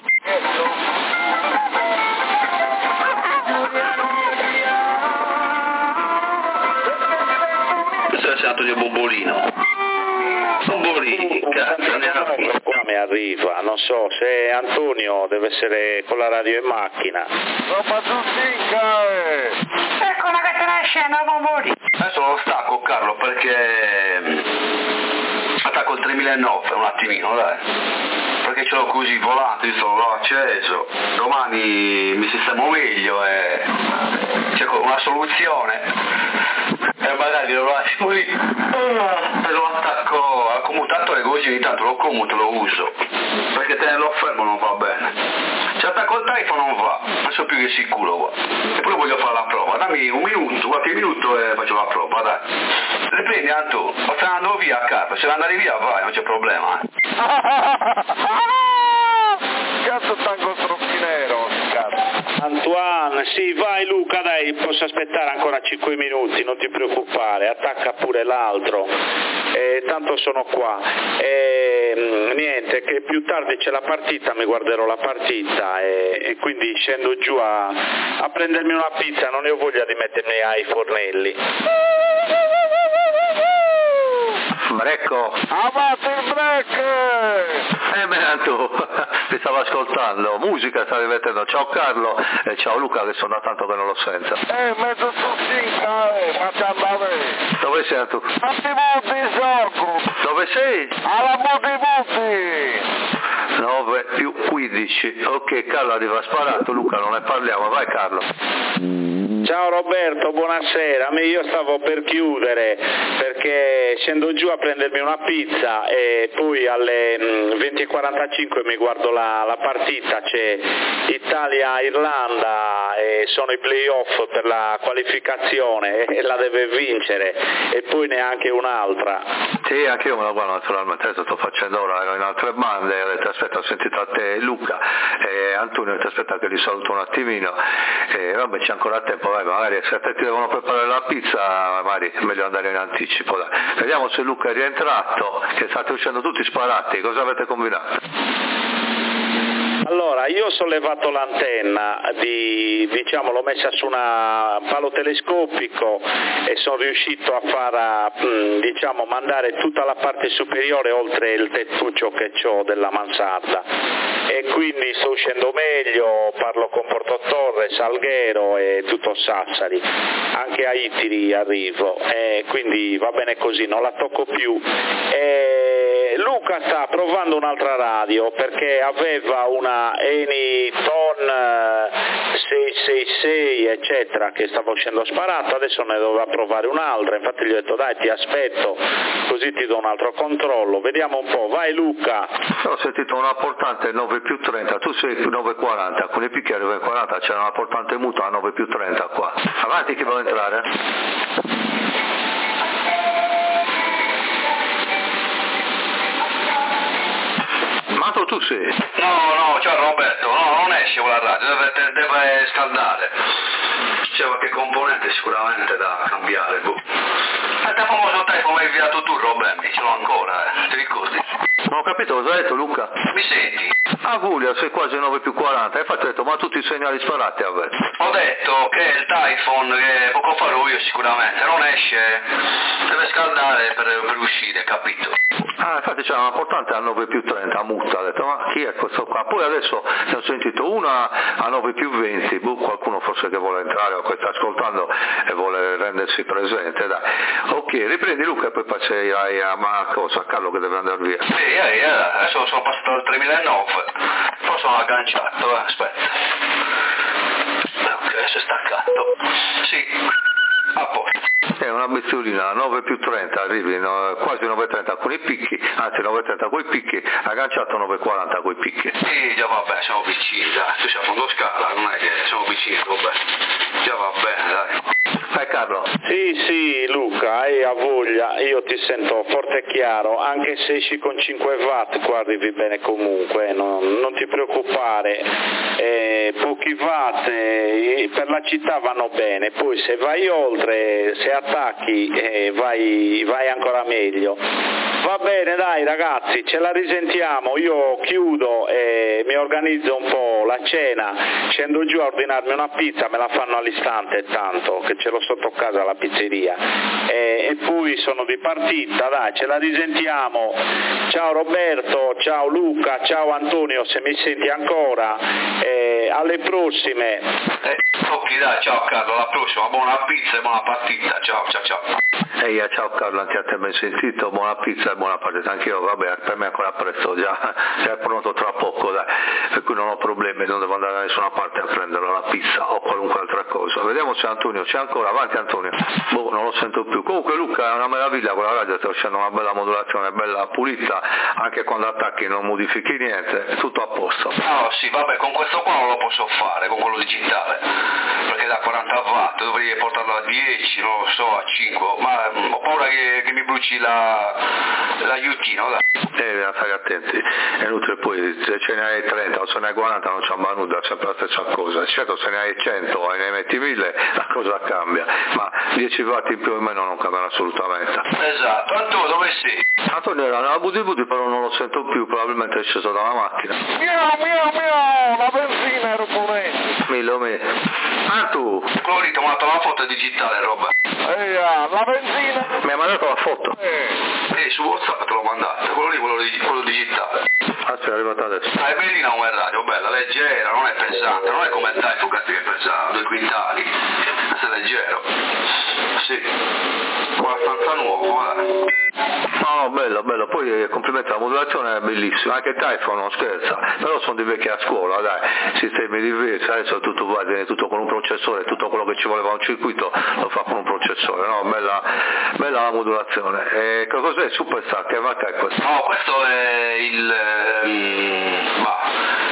Questo è stato di Bombolino. Bombolini, cazzo, ne ha qua mi arriva, non so se Antonio deve essere con la radio in macchina. No, ma tu stinca, eh! Ecco una catena scena, Bombolino. Adesso lo stacco, Carlo, perché attacco il tremilanove un attimino, dai. Perché ce l'ho così volato, io sono l'ho acceso, domani mi sistemo meglio e cerco una soluzione. E magari lo lascio lì e lo attacco al commutatore, così ogni tanto lo commuto, lo uso, perché tenerlo fermo non va bene. Se attacco il telefono non va, non so più che sicuro qua. E poi voglio fare la prova, dammi un minuto, qualche minuto e faccio la prova, dai. Riprendi Antu, ma stai andando via a Carlo, se andare via vai, non c'è problema. Eh. Cazzo stanco stropinero, cazzo. Antoine, sì, vai Luca, dai, posso aspettare ancora cinque minuti, non ti preoccupare, attacca pure l'altro, eh, tanto sono qua. Eh, niente, che più tardi c'è la partita, mi guarderò la partita e, e quindi scendo giù a, a prendermi una pizza, non ne ho voglia di mettermi ai fornelli. Brecco! Avanti il break! Eh beh, tu, ti stavo ascoltando, musica stavi mettendo, ciao Carlo e ciao Luca che sono da tanto che non lo sento. Eh, mezzo su stinca, eh, ma ti andava. Dove sei tu? A Butti gioco! Dove sei? Alla Butti Butti! nove più quindici, ok Carlo arriva sparato, Luca non ne parliamo, vai Carlo. Ciao Roberto, buonasera. Io stavo per chiudere perché scendo giù a prendermi una pizza e poi alle venti e quarantacinque mi guardo la, la partita, c'è Italia-Irlanda e sono i playoff per la qualificazione e la deve vincere e poi neanche un'altra. Sì, anche io me la guardo naturalmente, adesso sto facendo ora, ero in altre bande, ho detto aspetta, ho sentito a te Luca e Antonio, ho detto aspetta che li saluto un attimino e vabbè c'è ancora tempo, vai, magari se a te ti devono preparare la pizza magari è meglio andare in anticipo, dai. Vediamo se Luca è rientrato, che state uscendo tutti sparati, cosa avete combinato? Allora, io ho sollevato l'antenna, di, diciamo l'ho messa su un palo telescopico e sono riuscito a far, diciamo, mandare tutta la parte superiore oltre il tettuccio che ho della mansarda e quindi sto uscendo meglio, parlo con Porto Torres, Alghero e tutto Sassari, anche a Itiri arrivo e quindi va bene così, non la tocco più. E Luca sta provando un'altra radio perché aveva una Anyton seicentosessantasei eccetera che stava uscendo sparato, adesso ne doveva provare un'altra, infatti gli ho detto dai ti aspetto così ti do un altro controllo, vediamo un po', vai Luca. Ho sentito una portante nove più trenta, tu sei nove quaranta, con i picchieri nove quaranta c'era una portante muta a nove più trenta qua, avanti chi vuole entrare? Mato tu sei? No, no, ciao Roberto, no, non esce quella radio, deve, deve scaldare. C'è qualche componente sicuramente da cambiare, boh. E te famoso telefono hai inviato tu, Roberto, ce l'ho ancora, eh, ti ricordi? Non ho capito cosa hai detto Luca? Mi senti? Ah Giulia, sei quasi nove più quaranta, e infatti ho detto ma tutti i segnali sparati a me. Ho detto che il iPhone che poco farò io sicuramente, non esce, deve scaldare per, per uscire, capito? Ah, infatti c'era una portante a nove più trenta, a Mutta, ha detto ma chi è questo qua? Poi adesso ne ho sentito una a nove più venti, boh, qualcuno forse che vuole entrare o che sta ascoltando e vuole rendersi presente, dai. Ok, riprendi Luca e poi passerai a, a cosa, a Carlo che deve andare via. Sì, eh, eh, adesso sono passato al tremilanove, poi sono agganciato, eh, aspetta. Ok, adesso è staccato. Sì, a posto. È una bestiolina, nove più trenta, arrivi no, quasi nove trenta con i picchi, anzi nove trenta con i picchi, agganciato nove quaranta con i picchi. Sì, già vabbè, siamo vicini, dai, tu sei a fondo scala, non è che siamo vicini, vabbè, già va bene, dai. Vai Carlo. Sì, sì, Luca, hai a voglia, io ti sento forte e chiaro, anche se esci con cinque watt qua arrivi bene comunque, non, non ti preoccupare, eh, pochi watt eh, per la città vanno bene, poi se vai oltre, se attacchi eh, vai, vai ancora meglio. Va bene dai ragazzi, ce la risentiamo, io chiudo e mi organizzo un po' la cena, scendo giù a ordinarmi una pizza, me la fanno all'istante tanto, che ce l'ho sotto casa la pizzeria, e, e poi sono di partita, dai, ce la risentiamo. Ciao Roberto, ciao Luca, ciao Antonio se mi senti ancora, e alle prossime. Eh, ok dai, ciao Carlo, alla prossima, buona pizza e buona partita, ciao ciao ciao. Ehi, ciao Carlo, anche a te ben sentito, buona pizza e buona partita, anch'io, vabbè, per me è ancora presto, già, già è pronto tra poco, dai, per cui non ho problemi, non devo andare da nessuna parte a prendere la pizza o qualunque altra cosa. Vediamo se Antonio c'è ancora, avanti Antonio. Boh, non lo sento più. Comunque Luca è una meraviglia, quella radio sta uscendo una bella modulazione, bella pulita, anche quando attacchi non modifichi niente, è tutto a posto. No, sì, vabbè, con questo qua non lo posso fare, con quello digitale, perché da quaranta watt dovrei portarlo a dieci, non lo so, a cinque, ma mh, ho paura che, che mi bruci la, l'aiutino, dai. Eh, bisogna stare attenti, è inutile poi, se ce ne hai trenta o se ne hai quaranta non c'è mai nulla, è sempre la stessa cosa, certo se ne hai cento e ne metti mille la cosa cambia, ma dieci watt in più o in meno non cambia assolutamente. Esatto, Antonio dove sei? Antonio era nella Budi Budi però non lo sento più, probabilmente è sceso dalla macchina. Miau, miau, miau, la benzina ero pulente. Milo me. Ah tu? Quello lì ti ho mandato la foto digitale, roba. Ehi, ah, la benzina? Mi hai mandato la foto? Eh. Eh, su WhatsApp te l'ho mandato, quello lì, quello, di, quello digitale. Aspetta, è arrivata adesso. Ah, è bellina come radio, bella, leggera, non è pesante, non è come il Typhoon che pesa due quintali, questo è leggero. Sì, abbastanza nuovo, eh. No, bello, bello, poi complimenti, la modulazione è bellissima, anche il Typhoon non scherza, però sono di vecchi a scuola, dai, sistemi diversi, adesso tutto va, viene tutto con un processore, tutto quello che ci voleva un circuito lo fa con un processore, no, bella, bella la modulazione. E che cos'è Superstar, che marca è questo? No, questo è il... Um, bah,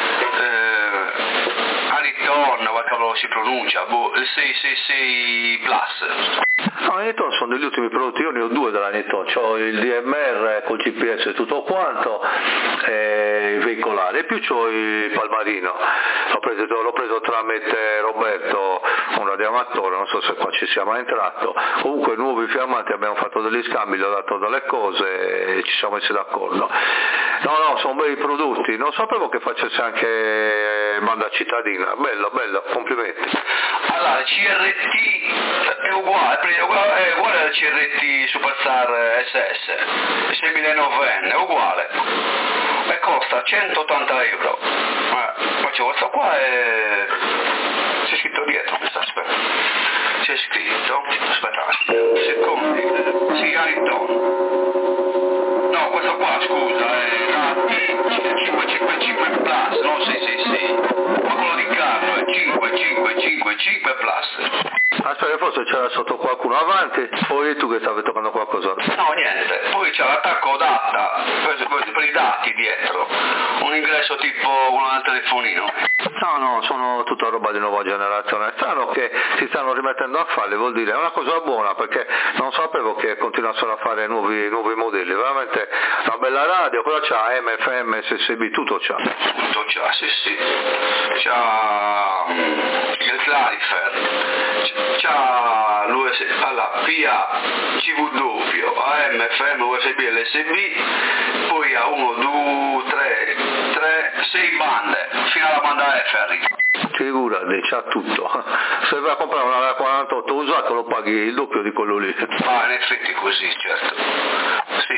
eh, Aniton, come cavolo si pronuncia, boh, il sei sei sei Plus. No, i Niton sono degli ultimi prodotti, io ne ho due della Niton, ho il D M R col G P S e tutto quanto, eh, il veicolare, e più c'ho il Palmarino, l'ho preso, l'ho preso tramite Roberto, un radioamatore, non so se qua ci sia mai entrato, comunque nuovi firmanti, abbiamo fatto degli scambi, gli ho dato delle cose e ci siamo messi d'accordo. No, no, sono bei prodotti, non sapevo che facesse anche banda cittadina, bello, bello, complimenti. Allora, il C R T è uguale, è uguale, è uguale al C R T Superstar S S, semilenovenne, è uguale, e costa centottanta euro, ma faccio questo qua e c'è scritto dietro, aspetta, c'è scritto, aspetta, un secondo, sì, Aniton, no, questo qua, scusa, è cinquecentocinquantacinque Plus, non sei sei sei, ma quello di Carlo è cinquecentocinquantacinque Plus. Aspetta, forse c'era sotto qualcuno avanti, o eri tu che stavi toccando qualcosa? No, niente, poi c'è l'attacco data, per, per, per i dati dietro, un ingresso tipo uno del telefonino. No, no, sono tutta roba di nuova generazione, è strano che si stanno rimettendo a farli, vuol dire, è una cosa buona, perché non sapevo che continuassero a fare nuovi, nuovi modelli, veramente una bella radio, cosa c'ha? M F M, S S B, tutto c'ha. Tutto c'ha, sì sì, c'ha il Clarifer, c'ha l'U S B, alla P A, C V W, A M, F M, U S B, L S B, poi ha uno, due, tre, tre, sei bande, fino alla banda F arriva. Figurati, c'ha tutto. Se vai a comprare una quarantotto usato lo paghi il doppio di quello lì. Ma in effetti così, certo. Sì.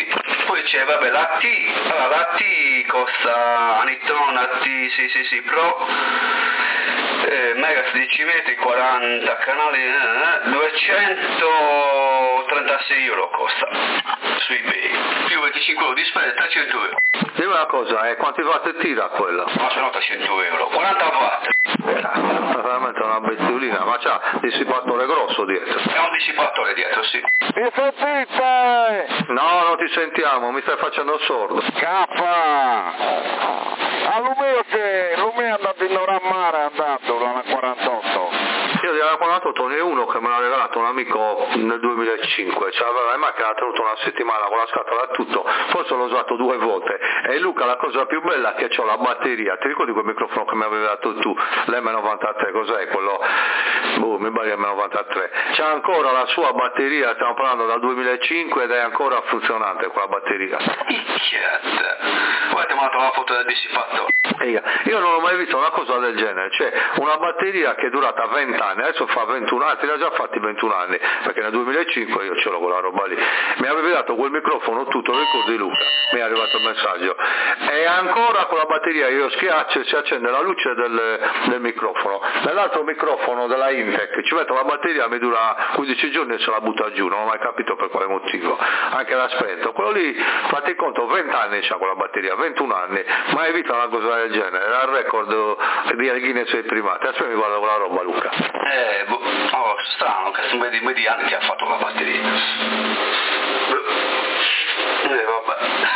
poi c'è, vabbè, la T, allora, la T costa Aniton, la T, sì, sì, sì, Pro, eh, mega sedici metri, quaranta canali, eh, duecentotrentasei euro costa su eBay, più venticinque euro di spesa, trecento euro. Dimmi una cosa, eh, quanti watt tira quello? Ma sono trecento euro, quaranta watt. È veramente una bestiolina, ma c'ha dissipatore grosso dietro. È un dissipatore dietro, sì. Mi sentite? No, non ti sentiamo, mi stai facendo sordo. Cappa! A Lumeo che Lumeo è andato in Oramare, è andato, la quarantotto. Io di quarantotto ne ho uno che me l'ha regalato un amico nel duemilacinque, cioè aveva in macchina, ha tenuto una settimana con la scatola e tutto, forse l'ho usato due volte. E Luca, la cosa più bella è che ho la batteria, ti ricordi quel microfono che mi avevi dato tu, l'M novantatré, cos'è quello? Boh, mi pare M novantatré, c'ha ancora la sua batteria, stiamo parlando dal duemilacinque ed è ancora funzionante quella batteria. Picchiata! Poi ti ho mandato la foto del dissipatore. Io non ho mai visto una cosa del genere, cioè una batteria che è durata venti anni, adesso fa ventuno anni, ne ha già fatti ventuno anni, perché nel duemilacinque io ce l'ho quella roba lì, mi avevi dato quel microfono tutto, lo ricordi Luca, mi è arrivato il messaggio, e ancora con la batteria io schiaccio e si accende la luce del, del microfono, nell'altro microfono della Intec ci metto la batteria, mi dura quindici giorni e se la butta giù, non ho mai capito per quale motivo, anche l'ha spento, quello lì, fatti conto, venti anni c'ha quella batteria, ventuno anni, mai visto una cosa del genere, era il record di Guinness dei primati, adesso mi guarda quella roba Luca. Eh, boh, oh, strano, che sono vedi anni che ha fatto la batteria. Eh, vabbè.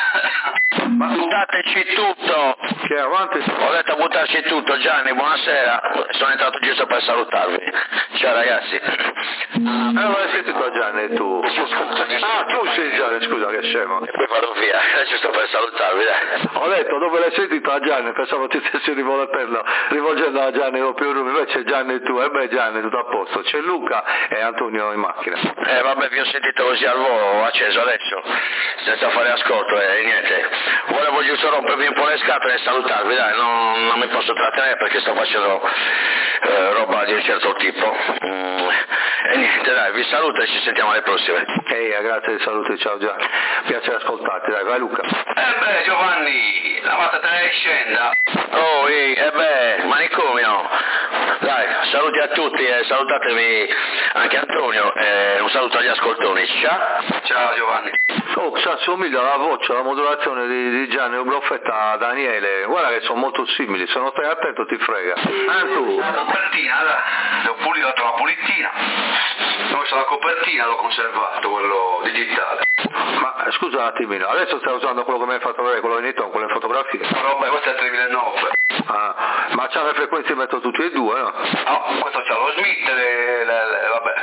Ma buttateci tutto! Che avanti? Ho detto buttarci tutto, Gianni, buonasera. Sono entrato giusto per salutarvi. Ciao ragazzi. Eh, non hai sentito Gianni tu? Ah, tu sei Gianni, scusa che scemo. E poi vado via, giusto per salutarvi, dai. Ho detto dove l'hai sentito a Gianni, pensavo ti stessi rivolgendo, rivolgendo a Gianni o più Rumi, invece Gianni tu, e beh Gianni tutto a posto, c'è Luca e Antonio in macchina. Eh vabbè, vi ho sentito così al volo, ho acceso adesso, senza fare ascolto e niente. Volevo giusto rompervi un po' le scatole e salutarvi, dai, non, non mi posso trattenere perché sto facendo eh, roba di un certo tipo. Mm, e niente, dai, vi saluto e ci sentiamo alle prossime. Ehi, grazie, saluti, ciao Gianni. Piacere ascoltarti, dai, vai Luca. Eh beh Giovanni, la matata è scenda. Oh, ehi, e beh, manicomio. Dai, saluti a tutti e salutatevi anche Antonio e un saluto agli ascoltoni. Ciao. Ciao Giovanni. Oh, si assomiglia la voce, la modulazione di, di Gianni Obroffetta a Daniele, guarda che sono molto simili, se non stai attento ti frega. Ah, tu? La copertina, dai, ho pulito la copertina, ho messo la copertina, l'ho conservato, quello digitale. Ma scusa un attimino, adesso stai usando quello che mi hai fatto vedere, quello in Eton, quelle fotografie? No, beh, questo è il tremilanove. Ah, ma c'ha le frequenze in mezzo tutti e due, no? No, questo c'ha lo Smith, le, le, le, vabbè,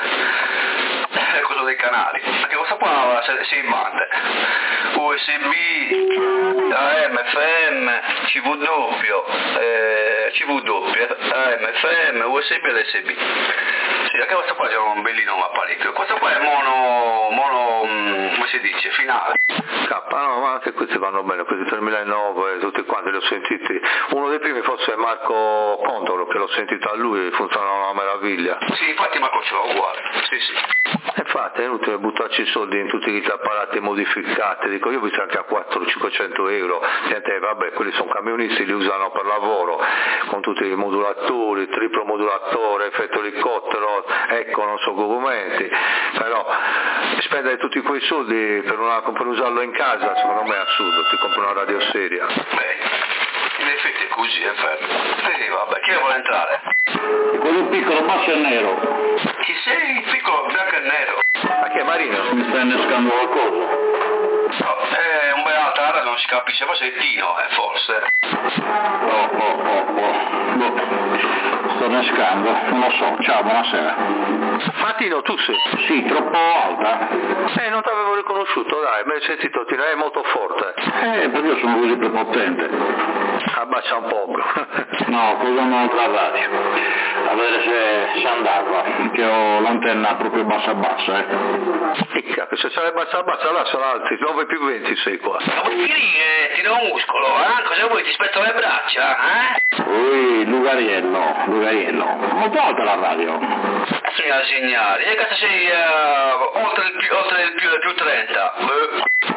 le cose dei canali. Anche questa qua si imbande. U S B, A M, F M, C V W, eh, C V W, A M, F M, U S B e l'S B. Sì, anche questa qua c'è un bellino apparecchio. Questo qua è mono, mono, come si dice, finale. K, no, ma anche questi vanno bene, questi tremilanove, tutti quanti li ho sentiti. Uno dei primi forse è Marco Contolo, che l'ho sentito a lui, funzionava una meraviglia. Sì, infatti Marco ce l'ha uguale, sì sì. Infatti è inutile buttarci i soldi in tutti gli apparati modificati, dico io ho visto anche a quattrocento cinquecento euro, niente, vabbè, quelli sono camionisti, li usano per lavoro, con tutti i modulatori, triplo modulatore, effetto elicottero, ecco, non so documenti, però spendere tutti quei soldi per, una, per usarlo in casa secondo me è assurdo, ti compri una radio seria. Beh, in effetti è così, è vero. Sì, vabbè, chi vuole entrare? Quello piccolo basso e nero. Chi sei? Il piccolo bianco e nero. Ma che è Marino? Mi sta innescando qualcosa. No, è un bel altra radio, non si capisce, forse è Tino, eh, forse. Oh, oh, oh, oh. Boh. Sto innescando, non lo so. Ciao, buonasera. Matino, tu sei? Sì, troppo alta. Eh, non ti avevo riconosciuto, dai, mi hai sentito, Tino, è molto forte. Eh, perché io sono così prepotente. Abbassa un po'. No, cosa un'altra radio. A vedere se, se andava, che ho l'antenna proprio bassa bassa, eh. Picca, se sarebbe bassa bassa, là sono alti, nove più venti sei qua. Ma vuoi finire? Ti do un muscolo, eh? Cosa vuoi? Ti spetto le braccia, eh? Ui, Lugariello, Lugariello. Molto alta la radio. Segnali, segnali. E cazzo sei uh, oltre il più, oltre il più, il più trenta. Beh.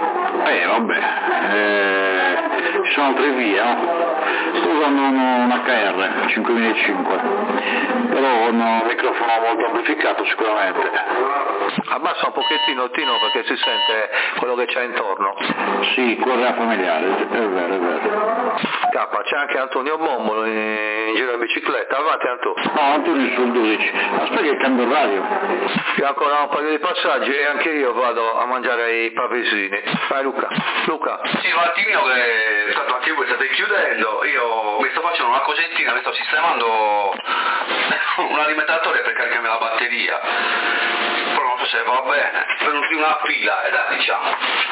Eh vabbè, eh, ci sono tre vie, no? Usano una H R cinquemilacinque, però con un microfono molto amplificato sicuramente. Abbassa un pochettino Tino perché si sente quello che c'è intorno. Sì, correa familiare, è vero, è vero. Cappa, c'è anche Antonio Mommolo in, in giro in bicicletta, avanti Antonio. No, Antonio sul dodici, aspetta che cambio il radio. C'è ancora un paio di passaggi e anche io vado a mangiare i pavesini. Vai Luca, Luca. Sì, un attimino che tanto anche voi state chiudendo, io mi sto facendo una cosettina, mi sto sistemando un alimentatore per caricarmi la batteria, però non so se va bene, per una fila, eh, dai, diciamo,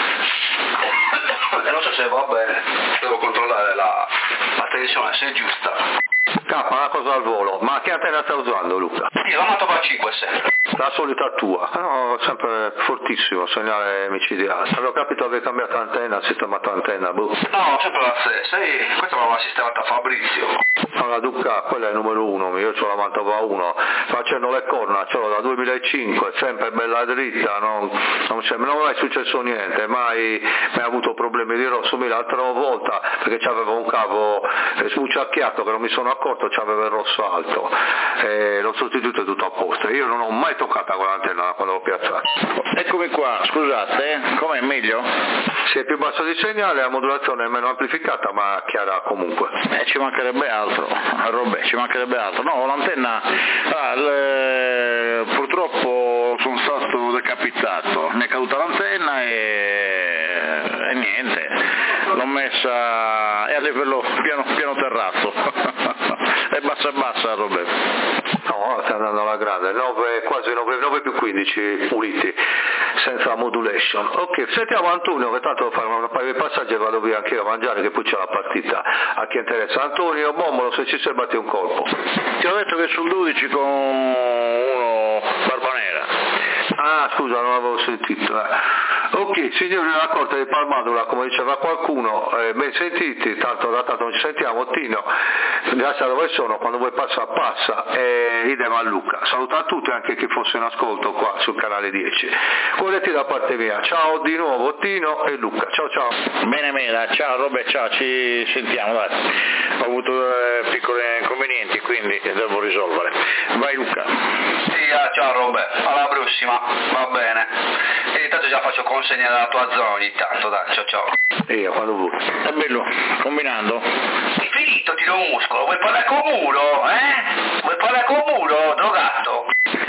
e non so se va bene, devo controllare la, la tensione se è giusta. Cappa, una cosa al volo, ma che antenna stai usando Luca? Io la Mantova cinque sempre. La solita tua, no, sempre fortissimo, segnale micidiale. Avevo capito che avevi cambiato antenna, sistemato antenna, boh. No, sempre la stessa, sì, questa l'aveva sistemata Fabrizio. Allora Duca, quella è il numero uno, io ho la Mantova uno, facendo le corna, ce l'ho da duemilacinque, sempre bella dritta, non, non, c'è, non è mai successo niente, mai, mai avuto problemi di rosso. L'altra volta, perché c'avevo un cavo eh, smucciacchiato che non mi sono accorto, c'aveva il rosso alto, e l'ho sostituito tutto a posto, io non ho mai toccata quell'antenna quando l'ho piazzata. Eccomi qua, scusate, com'è meglio? Sì, è più basso di segnale, la modulazione è meno amplificata ma chiara comunque. Eh, ci mancherebbe altro, Robè, ci mancherebbe altro. No, l'antenna, ah, le... purtroppo sono stato decapitato, mi è caduta l'antenna e, e niente, l'ho messa, è a livello piano, piano terrazzo, è bassa bassa Robè. No, sta andando alla grande, nove, quasi nove più quindici puliti, senza modulation. Ok, sentiamo Antonio che tanto devo fare un paio di passaggi e vado via anche io a mangiare che poi c'è la partita. A chi interessa? Antonio Mommolo, se ci sei batti un colpo. Ti ho detto che sul dodici con uno Barbanera. Ah, scusa, non l'avevo sentito. Eh. Ok, signori della Corte di Palmadola, come diceva qualcuno, eh, ben sentiti, tanto da tanto non ci sentiamo, Tino, grazie a dove sono, quando vuoi passa passa, e idem a Luca. Saluto a tutti, anche chi fosse in ascolto qua sul canale dieci. Corretti da parte mia, ciao di nuovo Tino e Luca, ciao ciao. Bene Mela, ciao Robè, ciao, ci sentiamo, dai. Ho avuto eh, piccoli inconvenienti, quindi devo risolvere. Vai Luca. Sì, ah, ciao Robè, alla prossima, va bene. E intanto già faccio consegna dalla tua zona ogni tanto, dai, ciao ciao. E io quando vuoi. È bello, combinando. Hai finito, tiro un muscolo, vuoi parlare con muro, eh? Vuoi parlare con muro, drogato?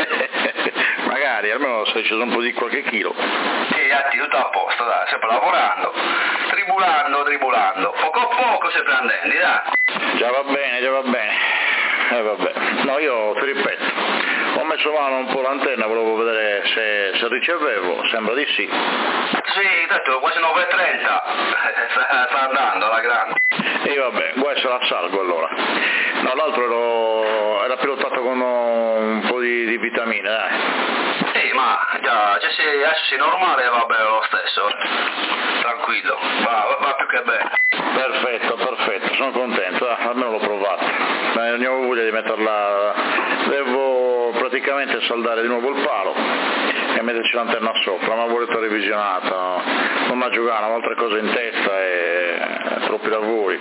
Magari, almeno se ci sono un po' di qualche chilo. Sì, atti, tutto a posto, dai, sempre lavorando, tribulando, tribulando, poco a poco sempre andando, dai. Già va bene, già va bene. Eh vabbè, no io ti ripeto, ho messo mano un po' l'antenna, volevo vedere se, se ricevevo, sembra di sì. Sì, detto, quasi nove e trenta, sta, sta andando alla grande. E vabbè, guai se la salgo allora. No, l'altro ero, era pilotato con un po' di, di vitamine, dai. Sì, ma già, cioè, se adesso sei normale va bene lo stesso, tranquillo, va, va, va più che bene. Perfetto, perfetto, sono contento, eh, almeno l'ho provato. Ma non ho voglia di metterla, devo praticamente saldare di nuovo il palo e metterci l'antenna sopra, ma volete revisionata, non ha giocato, ho altre cose in testa e troppi lavori.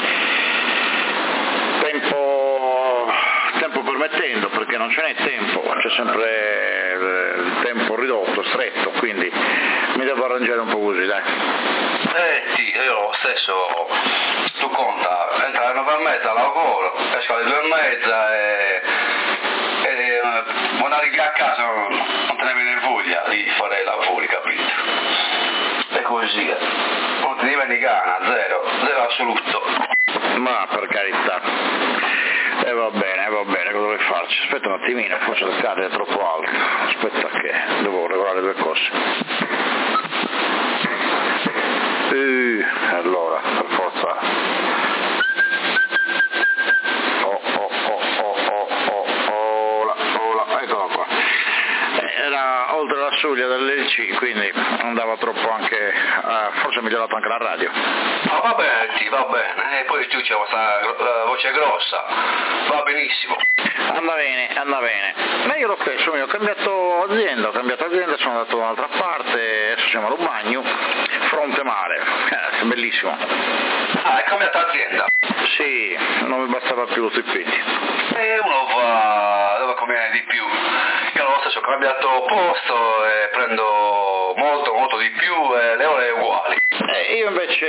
Tempo, tempo permettendo, perché non ce n'è tempo, c'è sempre il tempo ridotto, stretto, quindi mi devo arrangiare un po' così, dai. Eh sì, io lo stesso, tu conta, entra alle nove e mezza al lavoro, esco alle due e mezza e, e una riga a casa non, non te ne viene voglia di fare i lavori, capito? E così, non te ne viene gana, zero, zero assoluto. Ma per carità, e eh, va bene, va bene, cosa vuoi farci? Aspetta un attimino, forse il cade è troppo alto, aspetta che devo regolare due cose. E allora, per forza. Oh, oh, oh, oh, oh, oh, oh, la, oh, la, eccolo qua. Era oltre la soglia dell'L C, quindi andava troppo anche, eh, forse è migliorato anche la radio. Ma va bene, sì, va bene, e poi tu c'è questa uh, voce grossa, va benissimo. Anda bene, anda bene. Ma io lo stesso, io ho cambiato azienda, ho cambiato azienda, sono andato da un'altra parte, adesso siamo allo bagno, fronte mare, eh, bellissimo. Ah, è cambiata azienda? Sì, non mi bastava più lo stipendio. E uno va dove conviene di più. Io lo stesso ho cambiato posto e prendo molto molto di più e le ore uguali. Eh, io invece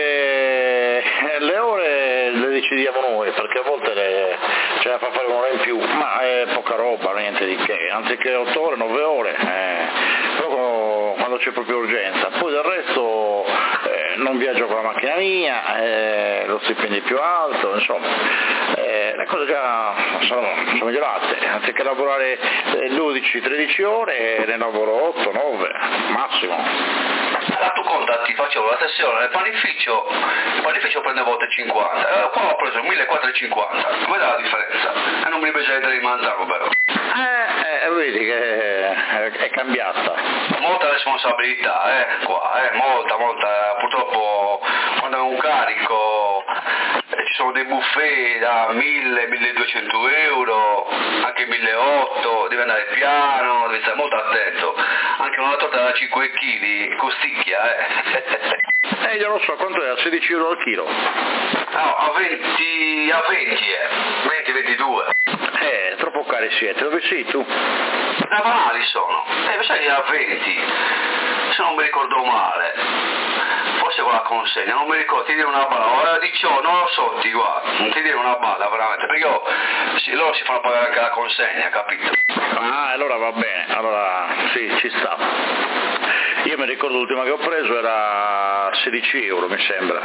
eh, le ore le decidiamo noi, perché a volte le, ce la fa fare un'ora in più, ma è poca roba, niente di che, anziché otto ore, nove ore, eh, però quando c'è proprio urgenza. Poi del resto eh, non viaggio con la macchina mia, eh, lo stipendio è più alto, insomma, eh, le cose già sono, sono migliorate, anziché lavorare eh, dodici tredici ore ne lavoro otto nove massimo. Ma tu conta, ti facevo la sessione nel panificio, il panificio prende a volte cinquanta, eh, qua ho preso millequattrocentocinquanta, come dà la differenza? E non mi piace di mangiare, vero? Eh, eh, vedi che è, è cambiata. Molta responsabilità, eh, qua, eh, molta, molta, purtroppo quando è un carico eh, ci sono dei buffet da mille, milleduecento euro, anche milleottocento, devi andare piano, devi stare molto attento, anche una torta da cinque chili costicchia, eh. Eh, io lo so, quanto è? A sedici euro al chilo? No, a venti, a venti, eh, venti ventidue. Eh, troppo cari siete, dove sei tu? Da Vanali sono, eh, sai a venti, se non mi ricordo male, forse con la consegna, non mi ricordo, ti direi una balla, ora diciotto, non lo so, ti guarda, non ti direi una balla veramente, perché io, sì, loro si fanno pagare anche la consegna, capito? Ah, allora va bene, allora sì, ci sta. Io mi ricordo l'ultima che ho preso era sedici euro, mi sembra.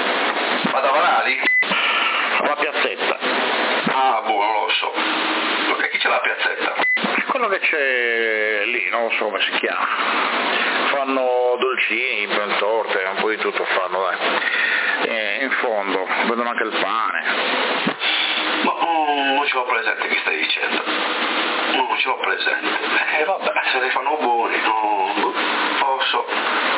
Ma da Vanali? Alla piazzetta. Ah, boh, non lo so. E chi c'è la piazzetta? Quello che c'è lì, non lo so come si chiama. Fanno dolcini, torte, un po' di tutto fanno, dai. E in fondo, vendono anche il pane. Ma oh, non ce l'ho presente che stai dicendo. No, non ce l'ho presente. E eh, vabbè, se ne fanno buoni, no, non lo so.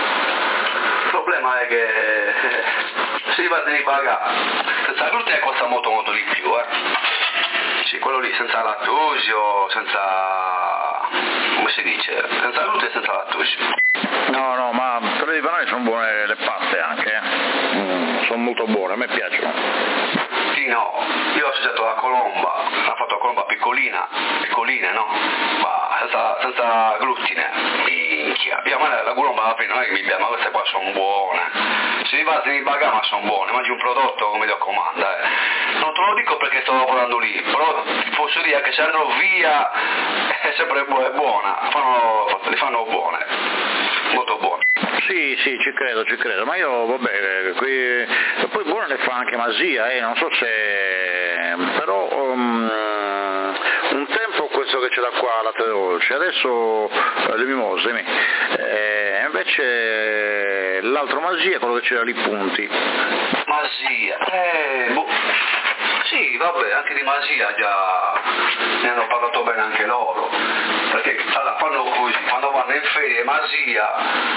Il problema è che eh, si va a pagare. Senza glutine costa molto molto di più, eh. Sì, quello lì senza lattosio, senza, come si dice, senza glutine e senza lattosio. No, no, ma quelle di banane sono buone le paste anche, eh. mm, sono molto buone, a me piacciono. Sì, no, io ho assaggiato la colomba, ho fatto la colomba piccolina, piccoline, no? Ma senza, senza glutine. Minchia, io, ma la colomba alla fine non è che mi piace, ma queste qua sono buone. Se mi basti di bagà, ma sono buone, mangi un prodotto come Dio comanda, eh. Non te lo dico perché sto lavorando lì, però ti posso dire che se andrò via è sempre buona, fanno, le fanno buone, molto buone. Sì, sì, ci credo, ci credo, ma io, vabbè, qui, poi buone le fa anche Masia, eh, non so se, però um, un tempo questo che c'è da qua, latte dolce, adesso eh, le mimose, eh, invece l'altro Masia, quello che c'era lì punti. Masia, eh, boh. Sì, vabbè, anche di Masia già ne hanno parlato bene anche loro, perché allora, fanno così, quando vanno in ferie Masia,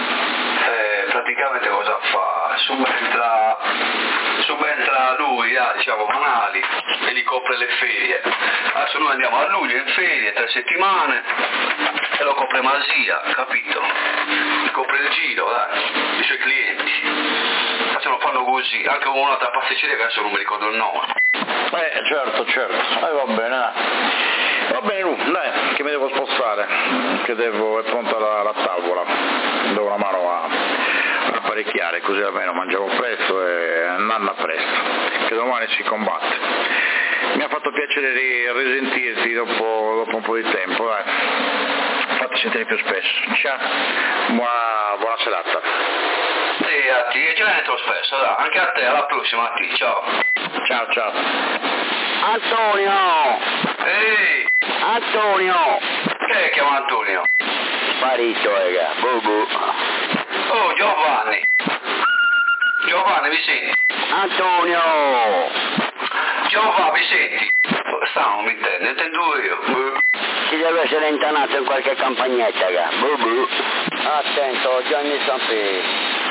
eh, praticamente cosa fa? Subentra, subentra lui, ah, diciamo Vanali, e gli copre le ferie. Adesso noi andiamo a luglio in ferie, tre settimane, e lo copre Masia, capito? Gli copre il giro, dai, i suoi clienti. Facciano, fanno così, anche con un'altra pasticceria che adesso non mi ricordo il nome. Eh, certo, certo, eh, va bene, dai. Va bene, Lu, dai, che mi devo spostare, che devo, è pronta la, la tavola, do una mano a, a apparecchiare, così almeno mangiamo presto e andiamo presto, che domani si combatte. Mi ha fatto piacere risentirti dopo, dopo un po' di tempo, dai. Fatti sentire più spesso. Ciao, buona, buona serata. Sì, a te, ce ne entro spesso, dai. Anche a te, alla prossima, a te, ciao. Ciao, ciao. Antonio! Ehi! Antonio! Che chiama Antonio? Sparito, raga, bubu. Oh, Giovanni! Giovanni, mi senti? Antonio! Giovanni, mi senti? Stanno, mi intende, intendo io. Ci deve essere intanato in qualche campagnetta, raga, bubu. Attento, Johnny Sampi.